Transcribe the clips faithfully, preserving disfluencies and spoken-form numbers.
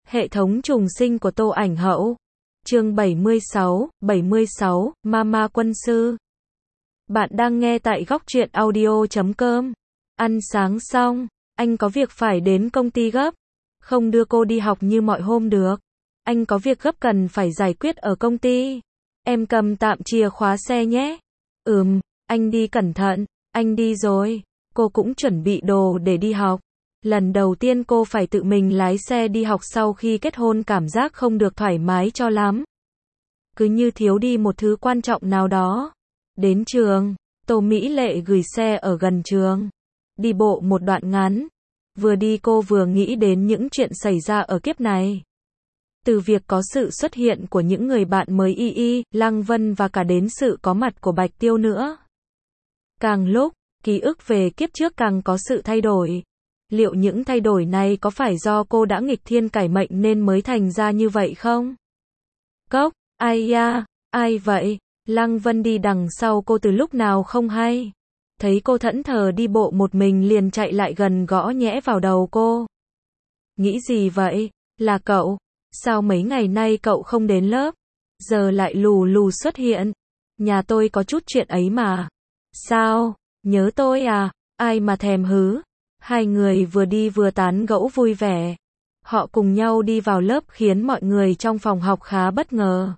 Hệ thống trùng sinh của Tô Ảnh Hậu. Chương bảy mươi sáu, bảy mươi sáu, Mama Quân Sư. Bạn đang nghe tại góc truyện audio chấm com. Ăn sáng xong, anh có việc phải đến công ty gấp. Không đưa cô đi học như mọi hôm được. Anh có việc gấp cần phải giải quyết ở công ty. Em cầm tạm chìa khóa xe nhé. Ừm, anh đi cẩn thận, anh đi rồi. Cô cũng chuẩn bị đồ để đi học. Lần đầu tiên cô phải tự mình lái xe đi học sau khi kết hôn, cảm giác không được thoải mái cho lắm. Cứ như thiếu đi một thứ quan trọng nào đó. Đến trường, Tô Mỹ Lệ gửi xe ở gần trường. Đi bộ một đoạn ngắn. Vừa đi cô vừa nghĩ đến những chuyện xảy ra ở kiếp này. Từ việc có sự xuất hiện của những người bạn mới Y Y, Lăng Vân và cả đến sự có mặt của Bạch Tiêu nữa. Càng lúc, ký ức về kiếp trước càng có sự thay đổi. Liệu những thay đổi này có phải do cô đã nghịch thiên cải mệnh nên mới thành ra như vậy không? Cốc, ai da, ai vậy? Lăng Vân đi đằng sau cô từ lúc nào không hay. Thấy cô thẫn thờ đi bộ một mình liền chạy lại gần gõ nhẽ vào đầu cô. Nghĩ gì vậy? Là cậu? Sao mấy ngày nay cậu không đến lớp? Giờ lại lù lù xuất hiện. Nhà tôi có chút chuyện ấy mà. Sao? Nhớ tôi à? Ai mà thèm hứ? Hai người vừa đi vừa tán gẫu vui vẻ. Họ cùng nhau đi vào lớp khiến mọi người trong phòng học khá bất ngờ.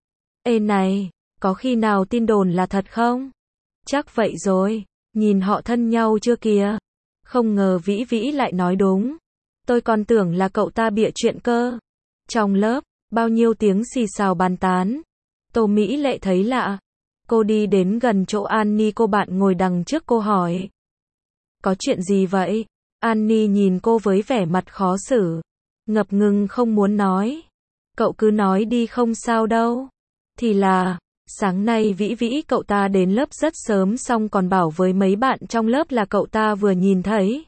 Ê này, có khi nào tin đồn là thật không? Chắc vậy rồi, nhìn họ thân nhau chưa kìa. Không ngờ Vĩ Vĩ lại nói đúng. Tôi còn tưởng là cậu ta bịa chuyện cơ. Trong lớp, bao nhiêu tiếng xì xào bàn tán. Tô Mỹ Lệ thấy lạ. Cô đi đến gần chỗ Annie, cô bạn ngồi đằng trước, cô hỏi. Có chuyện gì vậy? Annie nhìn cô với vẻ mặt khó xử. Ngập ngừng không muốn nói. Cậu cứ nói đi, không sao đâu. Thì là, sáng nay Vĩ Vĩ cậu ta đến lớp rất sớm xong còn bảo với mấy bạn trong lớp là cậu ta vừa nhìn thấy.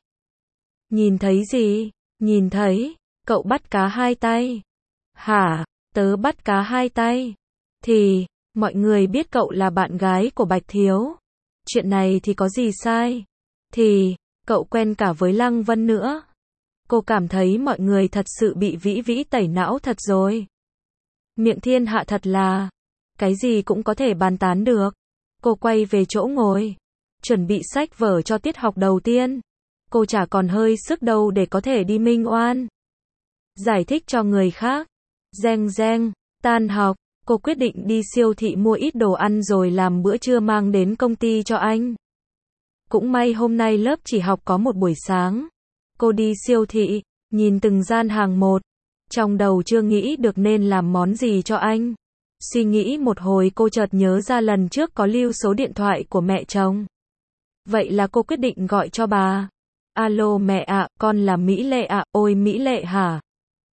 Nhìn thấy gì? Nhìn thấy, cậu bắt cá hai tay. Hả? Tớ bắt cá hai tay. Thì, mọi người biết cậu là bạn gái của Bạch Thiếu. Chuyện này thì có gì sai? Thì, cậu quen cả với Lăng Vân nữa. Cô cảm thấy mọi người thật sự bị Vĩ Vĩ tẩy não thật rồi. Miệng thiên hạ thật là, cái gì cũng có thể bàn tán được. Cô quay về chỗ ngồi, chuẩn bị sách vở cho tiết học đầu tiên. Cô chả còn hơi sức đâu để có thể đi minh oan. Giải thích cho người khác. Reng reng, tan học, cô quyết định đi siêu thị mua ít đồ ăn rồi làm bữa trưa mang đến công ty cho anh. Cũng may hôm nay lớp chỉ học có một buổi sáng. Cô đi siêu thị, nhìn từng gian hàng một. Trong đầu chưa nghĩ được nên làm món gì cho anh. Suy nghĩ một hồi cô chợt nhớ ra lần trước có lưu số điện thoại của mẹ chồng. Vậy là cô quyết định gọi cho bà. Alo mẹ ạ, con là Mỹ Lệ ạ. Ôi Mỹ Lệ hả?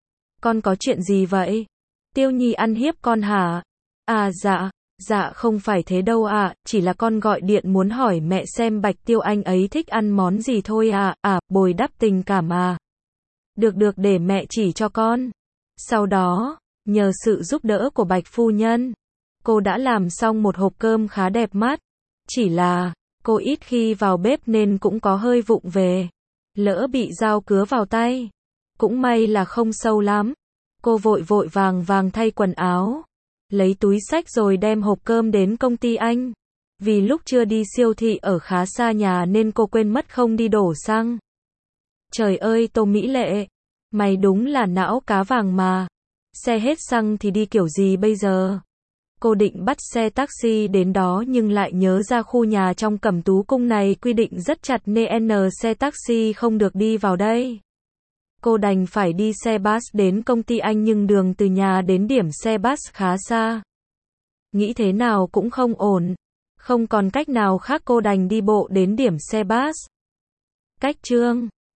Con có chuyện gì vậy? Tiêu Nhi ăn hiếp con hả? À dạ, dạ không phải thế đâu ạ, chỉ là con gọi điện muốn hỏi mẹ xem Bạch Tiêu anh ấy thích ăn món gì thôi ạ. À, bồi đắp tình cảm à. Được được, để mẹ chỉ cho con. Sau đó, nhờ sự giúp đỡ của Bạch phu nhân, cô đã làm xong một hộp cơm khá đẹp mắt. Chỉ là, cô ít khi vào bếp nên cũng có hơi vụng về. Lỡ bị dao cứa vào tay. Cũng may là không sâu lắm. Cô vội vội vàng vàng thay quần áo, lấy túi xách rồi đem hộp cơm đến công ty anh. Vì lúc chưa đi siêu thị ở khá xa nhà nên cô quên mất không đi đổ xăng. Trời ơi Tô Mỹ Lệ, mày đúng là não cá vàng mà. Xe hết xăng thì đi kiểu gì bây giờ? Cô định bắt xe taxi đến đó nhưng lại nhớ ra khu nhà trong Cẩm Tú Cung này quy định rất chặt nên xe taxi không được đi vào đây. Cô đành phải đi xe bus đến công ty anh nhưng đường từ nhà đến điểm xe bus khá xa. Nghĩ thế nào cũng không ổn. Không còn cách nào khác cô đành đi bộ đến điểm xe bus. Cách chương